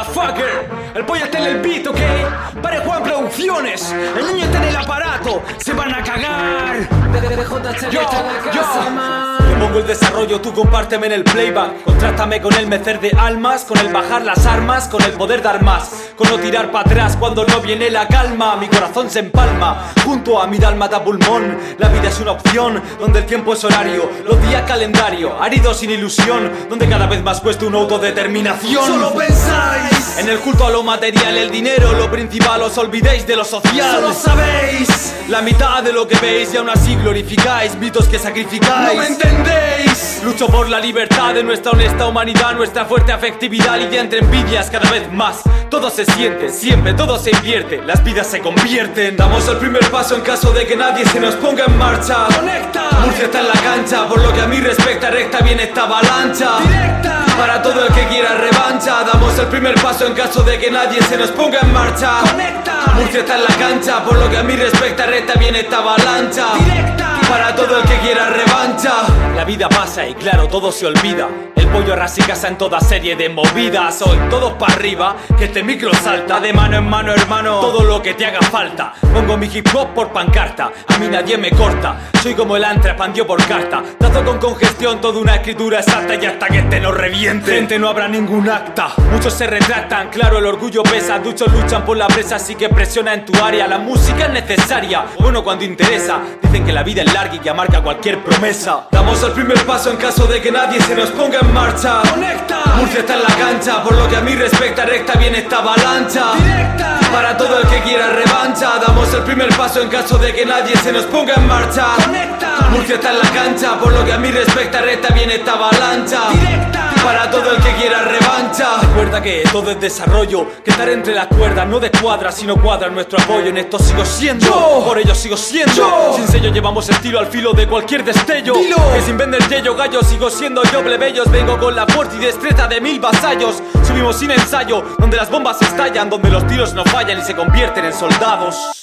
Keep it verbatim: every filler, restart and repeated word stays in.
motherfucker. El pollo está en el beat, ¿ok? Pare Juan Producciones. El niño está en el aparato. Se van a cagar. Yo, yo te pongo el desarrollo, tú compárteme en el playback. Contrátame con el mecer de almas, con el bajar las armas, con el poder dar más, con no tirar para atrás cuando no viene la calma. Mi corazón se empalma junto a mi dálmata pulmón. La vida es una opción, donde el tiempo es horario, los días calendario, árido sin ilusión, donde cada vez más cuesta una autodeterminación. Solo pensáis en el culto a lo material, el dinero, lo principal, os olvidéis de lo social. Solo sabéis la mitad de lo que veis y aún así glorificáis mitos que sacrificáis. No me entendéis. Lucho por la libertad de nuestra honesta humanidad, nuestra fuerte afectividad y entre envidias cada vez más. Todo se siente, siempre todo se invierte, las vidas se convierten. Damos el primer paso en caso de que nadie se nos ponga en marcha. Conecta. Murcia está en la cancha, por lo que a mí respecta, recta viene esta avalancha. Directa. Para todo el que quiera revancha, damos el primer paso en caso de que nadie se nos ponga en marcha. Conecta. Murcia está en la cancha, por lo que a mí respecta, recta viene esta avalancha. Directa. Para todo el que quiera revancha. La vida pasa y claro, todo se olvida. El pollo arrasa y casa en toda serie de movidas. Hoy todos para arriba, que este micro salta. De mano en mano, hermano, todo lo que te haga falta. Pongo mi hip hop por pancarta, a mí nadie me corta. Soy como el antra, pandio por carta. Trazo con congestión toda una escritura exacta y hasta que este no reviente. Gente, no habrá ningún acta. Muchos se retractan, claro, el orgullo pesa. Muchos luchan por la presa, así que presiona en tu área. La música es necesaria, bueno cuando interesa. Dicen que la vida es larga y que amarga cualquier promesa. Damos el primer paso en caso de que nadie se nos ponga en marcha. Conecta. Murcia está en la cancha, por lo que a mí respecta, recta viene esta avalancha. Directa. Para todo el que quiera revancha, damos el primer paso en caso de que nadie se nos ponga en marcha. Conecta. Murcia está en la cancha, por lo que a mí respecta, recta viene esta avalancha. Directa. Para todo el que quiera revancha. Recuerda que todo es desarrollo, que estar entre las cuerdas no descuadra, sino cuadra nuestro apoyo. En esto sigo siendo, yo. Por ello sigo siendo yo. Sin sello llevamos estilo al filo de cualquier destello. Dilo. Que sin vender yello gallo sigo siendo yo plebeyos. Vengo con la fuerza y destreza de mil vasallos. Subimos sin ensayo, donde las bombas estallan, donde los tiros no fallan y se convierten en soldados.